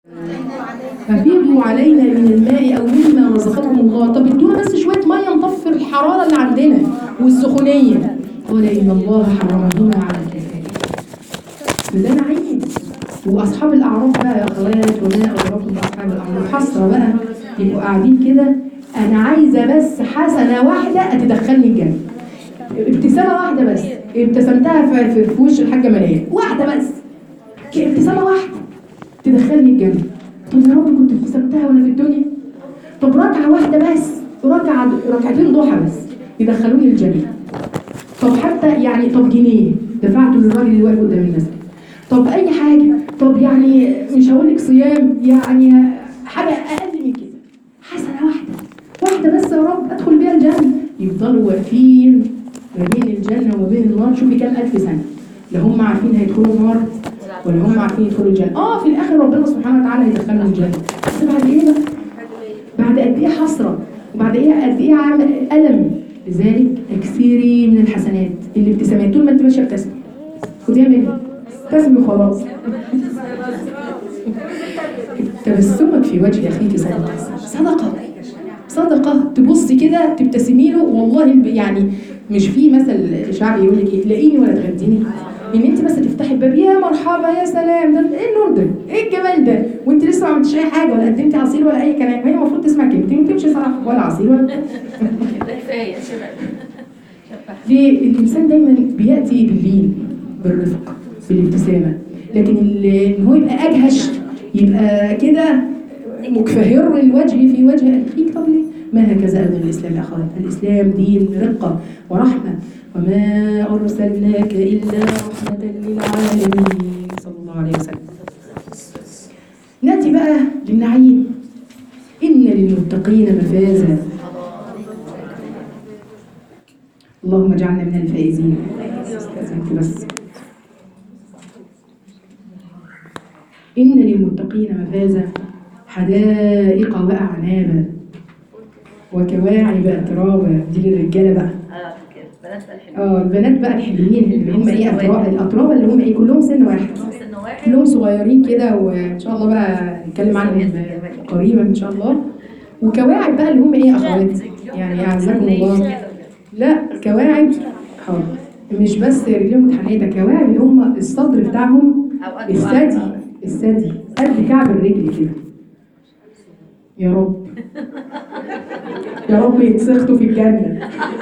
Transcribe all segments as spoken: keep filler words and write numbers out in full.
ففيضوا علينا من الماء او مما رزقكم الله. طب ادونا بس شويه ميه نطفي الحراره اللي عندنا والسخونيه. قال ان الله حرمهما على الكافرين. فده نعيم. واصحاب الاعراف بقى يا اخوات، وما ادراكم باصحاب الاعراف، حسره بقى يبقوا قاعدين كده، انا عايزه بس حسنه واحده تدخلني الجنه، ابتسامه واحده بس ابتسمتها في في وش الحاجه ملاك، واحده بس، ابتسامه واحده تدخلني الجنه. طب يا رب كنت ابتسمتها وانا في الدنيا. طب ركعه واحده بس، ركعه ركعتين ضحى بس يدخلوني الجنه. طب حتى يعني طب جنيه دفعته للراجل اللي واقف قدام المسجد. طب اي حاجه، طب يعني مش هقول لك صيام، يعني حاجه اقل من كده، حسنه واحده واحده بس يا رب ادخل بيها الجنه. يفضلوا واقفين ما بين الجنه وما بين النار، شوفي كام الف سنه، لا هم عارفين هيدخلوا النار ولا هم عارفين يدخلوا الجنه. اه في الاخر ربنا سبحانه وتعالى هيدخلهم الجنه، بس بعد ايه بقى؟ بعد قد ايه حسره، وبعد ايه قد ايه عمل الم. لذلك اكثري من الحسنات، اللي ابتسامات، طول ما انت ماشيه ابتسمي، خديها مني، ابتسمي وخلاص. تبسمك في وجه اخيك صدقه، صدقه صدقه، تبصي كده تبتسمي له. والله يعني مش في مثل شعبي يقول لك ايه، لاقيني ولا تغديني، ان انت بس تفتحي الباب يا مرحبا يا سلام، ده ايه النور ده، ايه الجمال ده، وانت لسه ما عملتيش اي حاجه ولا قدمتي عصير ولا اي كلام. هي المفروض تسمع كلمتين وتمشي صراحه، ولا عصير ولا كفايه شباب. ليه؟ الانسان دايما بياتي باللين بالرفق بالابتسامه، لكن ان هو يبقى اجهش، يبقى كده مكفهر الوجه في وجه اخيك، طب ليه؟ ما هكذا ابدا الاسلام يا اخوات. الاسلام دين رقه ورحمه، وما ارسلناك الا رحمه للعالمين صلى الله عليه وسلم. ناتي بقى للنعيم. ان للمتقين مفازا. اللهم اجعلنا من الفائزين. بس إن للمتقين مفازا، حدائق وأعنابا وكواعب أترابا. دي للرجالة بقى. اه كده بنات بقى الحلوين. اه البنات بقى الحلوين اللي هم ايه، أتراب الأترابا اللي هم ايه، كلهم سن واحد، سن واحد، كلهم صغيرين كده، وإن شاء الله بقى نتكلم عنهم قريبا إن شاء الله. وكواعب بقى اللي هم ايه أخوات، يعني أعزكم الله. لا كواعب حاضر، مش بس رجلهم متحنية، ده كواعب اللي هم الصدر بتاعهم، الثدي الثدي قد كعب الرجل كده. يا رب يا رب يتسخطوا في الجنة.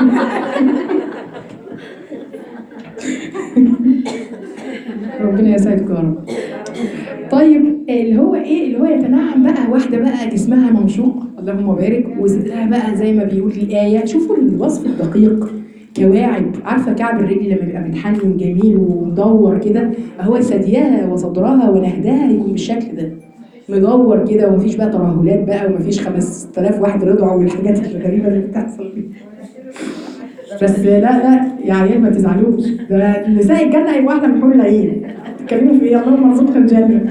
ربنا يسعدكم يا رب. طيب اللي هو ايه، اللي هو يتنعم بقى، واحده بقى جسمها منشوق اللهم بارك، وصدرها بقى زي ما بيقول الآية. شوفوا الوصف الدقيق، كواعب. عارفه كعب الرجل لما بيبقى متحنن جميل ومدور كده، هو ثديها وصدرها ونهدها يكون بالشكل ده مدور كده، ومفيش بقى ترهلات بقى، ومفيش خمسة آلاف واحد رضعوا والحاجات الغريبه اللي بتحصل دي. بس لا لا يا عيال ما تزعلوش، ده نساء الجنه هيبقوا واحده من حور العين. تتكلموا في ايه؟ اللهم ارزقنا الجنه.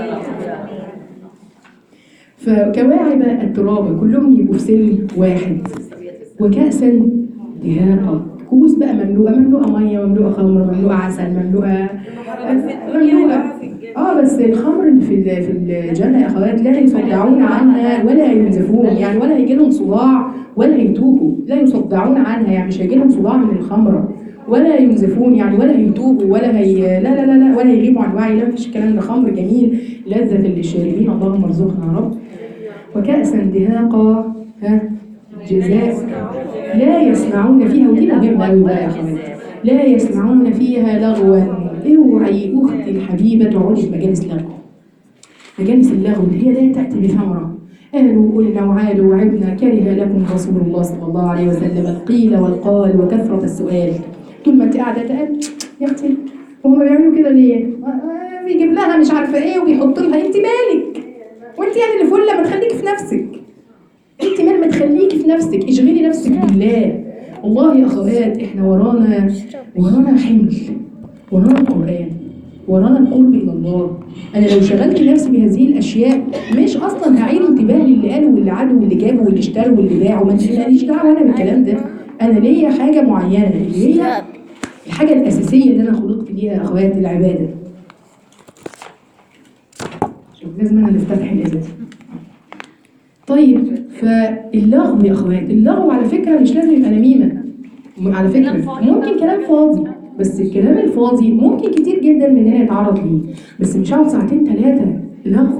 فكواعب التراب كلهم يبقوا في سن واحد. وكأسا دهاقا، كؤوس بقى مملوءه مملوءه ميه، مملوءه خمر، مملوءه عسل، مملوءه مملوءه اه بس الخمر اللي في في الجنه يا اخوات لا يصدعون عنها ولا ينزفون، يعني ولا هيجي لهم صداع ولا هيتوبوا، لا يصدعون عنها يعني مش هيجي لهم صداع من الخمره، ولا ينزفون يعني ولا هيتوبوا ولا هي لا لا لا لا ولا هيغيبوا عن وعي، لا مفيش الكلام ده. خمر جميل لذة للشاربين، اللهم ارزقنا يا رب. وكأسا دهاقا، ها جزاء لا يسمعون فيها، ودي مهمة قوي بقى يا اخوات، لا يسمعون فيها لغوا. اوعي اختي الحبيبه تقعدي في مجالس لغو. مجالس اللغو اللي هي لا تاتي بثمره. قالوا قلنا وعادوا وعدنا، كره لكم رسول الله صلى الله عليه وسلم القيل والقال وكثره السؤال. طول ما انت قاعده تقال يا اختي وهم بيعملوا كده ليه؟ بيجيب لها مش عارفه ايه وبيحط لها، انت مالك؟ وانت يعني اللي فله، ما تخليكي في نفسك. انت مال ما تخليكي في نفسك، اشغلي نفسك بالله. والله يا اخوات احنا ورانا ورانا حمل، ورانا القرآن، ورانا القرب إلى الله. أنا لو شغلت نفسي بهذه الأشياء مش أصلا هعيد انتباه للي قالوا واللي عادوا واللي جابوا واللي اشتروا واللي باعوا، ما ماليش دعوة أنا بالكلام ده. أنا ليا حاجة معينة اللي هي الحاجة الأساسية اللي أنا خلقت ليها يا أخوات، العبادة. لازم انا اللي افتتح الازازه. طيب فاللغو يا اخوات، اللغو على فكره مش لازم يبقى نميمه، على فكره ممكن كلام فاضي، بس الكلام الفاضي ممكن كتير جدا مننا يتعرض ليه، بس مش هقعد ساعتين ثلاثه لغو،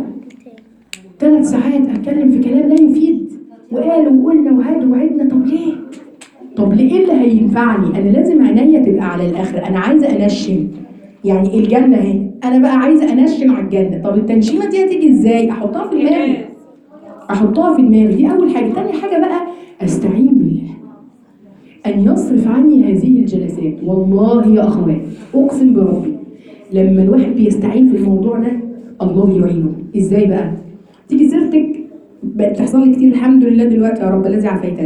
ثلاث ساعات اتكلم في كلام لا يفيد، وقالوا وقلنا وعاد وعدنا. طب ليه؟ طب ليه؟ ايه اللي هينفعني؟ انا لازم عينيا تبقى على الاخر، انا عايزه انشن. يعني الجنه اهي، انا بقى عايزه انشن على الجنه. طب التنشيمه دي هتيجي ازاي؟ احطها في دماغي، احطها في دماغي، دي اول حاجه. تاني حاجه بقى استعين بالله ان يصرف عني هذه الجلسات. والله يا اخوات اقسم بربي لما الواحد بيستعين في الموضوع ده الله يعينه. ازاي بقى؟ تيجي سيرتك بقت تحصل لي كتير الحمد لله دلوقتي يا رب الذي عافيتني،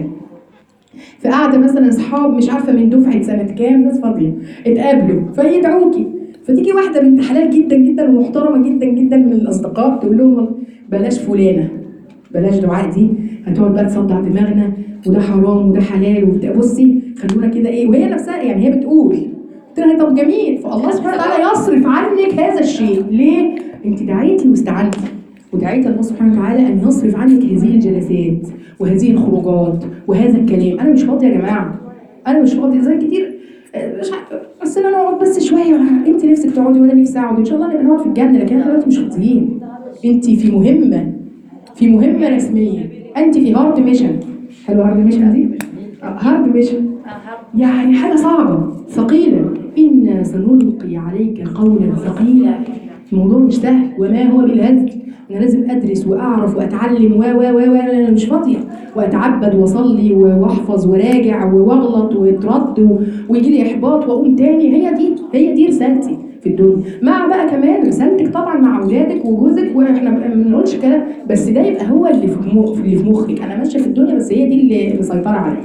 فقاعده مثلا اصحاب مش عارفه من دفعه سنه كام، ناس فاضيه اتقابلوا فيدعوكي، فتيجي واحده بنت حلال جدا جدا ومحترمه جدا جدا من الاصدقاء تقول لهم بلاش فلانه، بلاش دعاء دي هتقعد بقى تصدع دماغنا وده حرام وده حلال وبتاع، بصي خلونا كده ايه، وهي نفسها يعني هي بتقول، قلت لها طب جميل، فالله سبحانه وتعالى يصرف عنك هذا الشيء. ليه؟ انت دعيتي واستعنتي، ودعيت الله سبحانه وتعالى ان يصرف عنك هذه الجلسات وهذه الخروجات وهذا الكلام. انا مش فاضيه يا جماعه، انا مش فاضيه زي كتير، مش عارفه بس انا اقعد بس شويه، انت نفسك تقعدي وانا نفسي اقعد، ان شاء الله نبقى نقعد في الجنه، لكن احنا دلوقتي مش فاضيين. انت في مهمه، في مهمه رسميه، انت في هارد ميشن. حلو هارد ميشن دي؟ هارد ميشن يعني حاجه صعبه ثقيله. انا سنلقي عليك قولا ثقيلا. الموضوع مش سهل وما هو بالهزل. انا لازم ادرس واعرف واتعلم و و و انا مش فاضيه، واتعبد واصلي واحفظ وراجع واغلط واترد ويجي لي احباط واقوم تاني. هي دي هي دي رسالتي في الدنيا، مع بقى كمان رسالتك طبعا مع اولادك وجوزك، واحنا ما بنقولش كلام، بس ده يبقى هو اللي في مخ اللي في مخك. انا ماشيه في الدنيا بس هي دي اللي مسيطره عليا.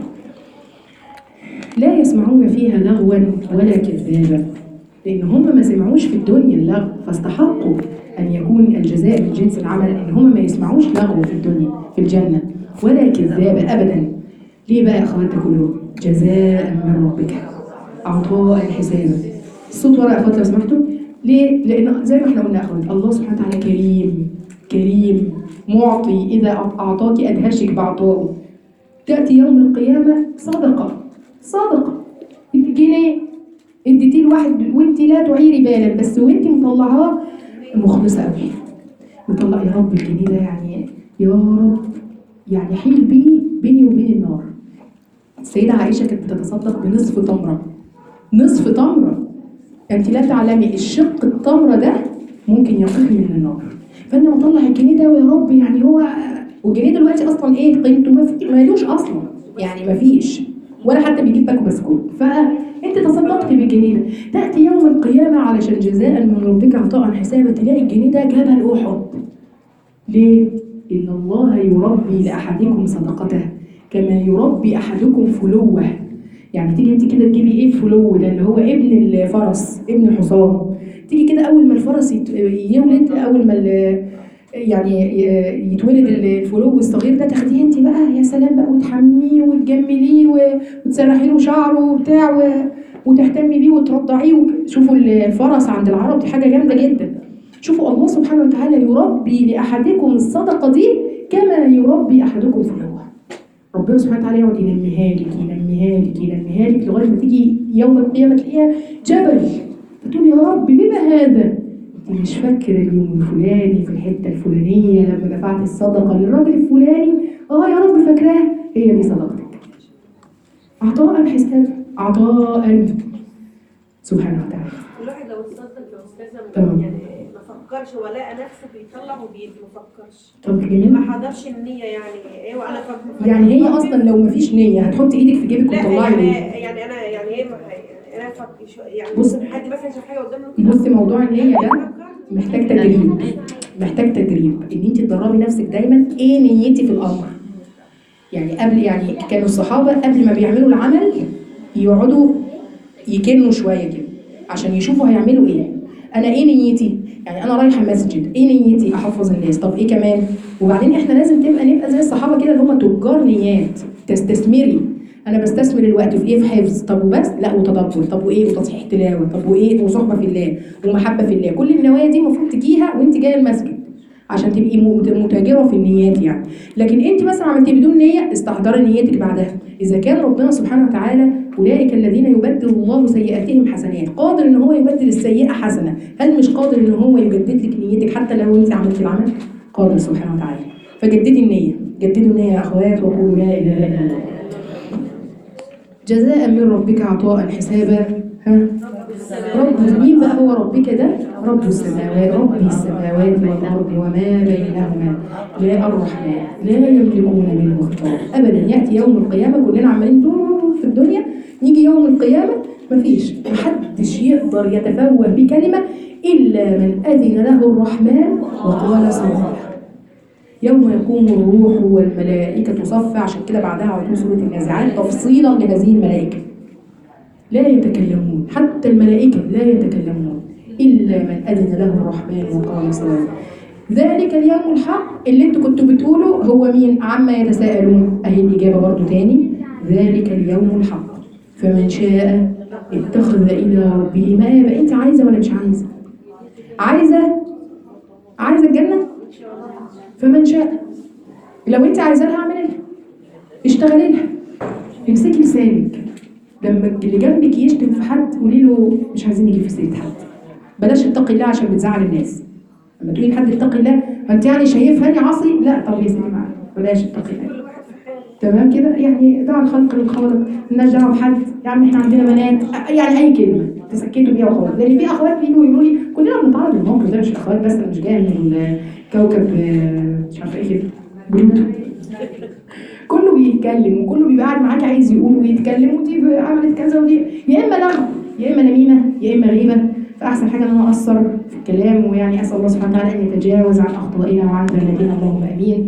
لا يسمعون فيها لغوا ولا كذابا، لان هم ما سمعوش في الدنيا اللغو، فاستحقوا ان يكون الجزاء من جنس العمل، ان هم ما يسمعوش لغو في الدنيا في الجنه ولا كذابه ابدا. ليه بقى يا اخواتي كلهم؟ جزاء من ربك عطاء حسابا. الصوت ورا يا اخواتي لو سمحتوا. ليه؟ لان زي ما احنا قلنا يا اخواتي الله سبحانه وتعالى كريم كريم معطي، اذا اعطاك ادهشك بعطائه. تاتي يوم القيامه صدقه صدقه جنيه اديتيه لواحد وانت لا تعيري بالا، بس وانت مطلعاه مخلصه قوي، مطلع يا رب الجنيه ده يعني يا رب يعني حيل بيه بيني وبين النار. السيده عائشه كانت بتتصدق بنصف تمره، نصف تمره، انت لا تعلمي الشق التمره ده ممكن يقيني من النار. فانا مطلع الجنيه ده ويا رب يعني هو، والجنيه دلوقتي اصلا ايه قيمته؟ مالوش اصلا يعني ما فيش ولا حتى بيجيب باكو بسكوت، فانت تصدقت بالجنيه ده. تاتي يوم القيامه علشان جزاء من ربك عطاء حسابا، تلاقي الجنيه ده جبل احد. ليه؟ ان الله يربي لاحدكم صدقته كما يربي احدكم فلوه. يعني تيجي انت كده تجيبي ايه الفلو ده اللي هو ابن الفرس ابن الحصان، تيجي كده اول ما الفرس يولد، اول ما يعني يتولد الفلو الصغير ده، تاخديه انت بقى يا سلام بقى وتحميه وتجمليه وتسرحي له شعره وبتاع وتهتمي بيه وترضعيه. شوفوا الفرس عند العرب دي حاجه جامده جدا. شوفوا الله سبحانه وتعالى يربي لاحدكم الصدقه دي كما يربي احدكم فلوه. ربنا سبحانه وتعالى يقعد ينميها لك ينميها لك ينميها لك لغايه ما تيجي يوم القيامه تلاقيها جبل، فتقول يا رب بما هذا؟ انت مش فاكره اليوم الفلاني في الحته الفلانيه لما دفعت الصدقه للراجل الفلاني؟ اه يا رب فاكراها، هي دي صدقتك. عطاء حساب عطاء سبحانه وتعالى. الواحد لو اتصدق يا استاذه تمام. يعني ما فكرش هو لقى نفسه بيطلع وبيدي، ما فكرش، طب جميل. ما حضرش النيه يعني ايوه انا فاكره. يعني هي اصلا لو ما فيش نيه هتحطي ايدك في جيبك لا وتطلعي يعني ليه؟ يعني انا يعني ايه ما هي- انا فاكر شو- يعني بص- ممكن حد مثلا شاف حاجه قدامه بصي موضوع النية ده محتاج تدريب، محتاج تدريب ان انت تدربي نفسك دايما ايه نيتي في الامر. يعني قبل يعني كانوا الصحابه قبل ما بيعملوا العمل يقعدوا يكنوا شويه كده عشان يشوفوا هيعملوا ايه. انا ايه نيتي؟ يعني انا رايحه مسجد، ايه نيتي؟ احفظ الناس. طب ايه كمان؟ وبعدين احنا لازم تبقى نبقى زي الصحابه كده اللي هم تجار نيات، تستثمري. انا بستثمر الوقت في ايه؟ في حفظ. طب وبس؟ لا، وتدبر. طب وايه؟ وتصحيح تلاوه. طب وايه؟ وصحبه في الله ومحبه في الله. كل النوايا دي المفروض تجيها وانت جايه المسجد عشان تبقي م- متاجره في النيات يعني. لكن انت مثلا عملتي بدون نيه، استحضري نيتك بعدها. اذا كان ربنا سبحانه وتعالى اولئك الذين يبدل الله سيئاتهم حسنات، قادر ان هو يبدل السيئه حسنه، هل مش قادر ان هو يجدد لك نيتك حتى لو انت عملتي العمل؟ قادر سبحانه وتعالى. فجددي النيه، جددوا النيه يا اخوات، وقولوا لا اله الا الله. جزاء من ربك عطاء حسابا. ها؟ رب مين بقى هو ربك ده؟ رب السماوات، رب السماوات والارض وما بينهما، لا الرحمن لا يملكون منه خطاب ابدا. ياتي يوم القيامه كلنا عمالين ندور في الدنيا، نيجي يوم القيامه مفيش، محدش يقدر يتفوه بكلمه الا من اذن له الرحمن وقال صوابا. يوم يقوم الروح والملائكة صفا، عشان كده بعدها على طول سورة النازعات تفصيلا لهذه الملائكة. لا يتكلمون، حتى الملائكة لا يتكلمون إلا من أذن له الرحمن وقال صوابا. ذلك اليوم الحق اللي انتوا كنتوا بتقولوا هو مين؟ عما يتساءلون. أهي الإجابة برضو تاني، ذلك اليوم الحق فمن شاء اتخذ إلى ربه مآبا. انت عايزة ولا مش عايزة؟ عايزة عايزة الجنة؟ فمن شاء، لو انت عايزة لها اعملي لها، اشتغلي لها، امسكي لسانك. لما اللي جنبك يشتم في حد قولي له مش عايزين نجيب في سيره حد، بلاش اتقي الله عشان بتزعل الناس. لما تقولي لحد اتقي الله، انت يعني شايفاني عصي؟ لا طب يا سيدي معايا، بلاش اتقي الله. تمام كده؟ يعني دع الخلق للخالق، مالناش دعوه بحد، يا عم احنا عندنا بنات، يعني اي كلمه تسكتوا بيها وخلاص. لان في اخوات بيجوا يقولوا لي كلنا بنتعرض للموقف ده، مش اخوات بس، انا مش جايه من كوكب مش عارفه ايه كده بلوتو. كله بيتكلم وكله بيبقى قاعد معاك عايز يقول ويتكلم، ودي عملت كذا ودي، يا اما لغو يا اما نميمه يا اما غيبه. فاحسن حاجه ان انا اقصر في الكلام، ويعني اسال الله سبحانه وتعالى ان يتجاوز عن اخطائنا وعن زلاتنا، اللهم امين.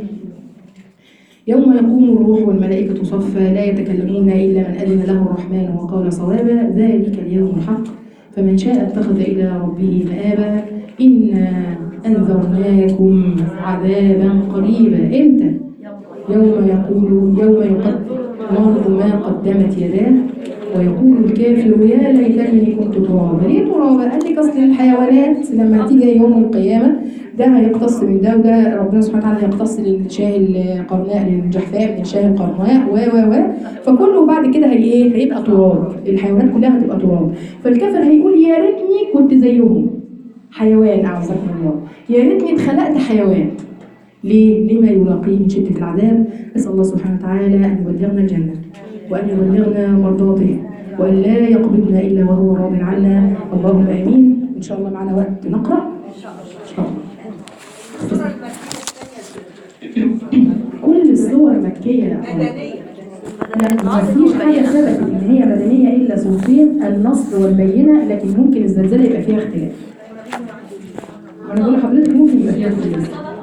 يوم يقوم الروح والملائكة صفا لا يتكلمون إلا من أذن له الرحمن وقال صوابا. ذلك اليوم الحق فمن شاء اتخذ إلى ربه مآبا. إنا أنذرناكم عذابا قريبا. إمتى؟ يوم يقول يوم يقدم المرء ما قدمت يداه ويقول الكافر يا ليتني كنت ترابا. ليه ترابا؟ قال لك أصل الحيوانات لما تيجي يوم القيامة ده هيقتص من ده، وده ربنا سبحانه وتعالى هيقتص للشاه القرناء للجحفاء من الشاه القرناء و و و فكله بعد كده هي ايه؟ هيبقى تراب. الحيوانات كلها هتبقى تراب. فالكافر هيقول يا ريتني كنت زيهم حيوان، اعزكم الله، يا ريتني اتخلقت حيوان. ليه؟ لما يلاقيه من شدة العذاب. نسأل الله سبحانه وتعالى أن يبلغنا الجنة وأن يبلغنا مرضاته وأن لا يقبضنا إلا وهو راض عنا، اللهم آمين. إن شاء الله معنا وقت نقرأ إن شاء الله. كل الصور مكية مدنية. لا ما فيش حاجة ثبتت إن هي مدنية إلا صورتين، النصر والبينة، لكن ممكن الزلزال يبقى فيها اختلاف. أنا بقول لحضرتك ممكن يبقى فيها اختلاف.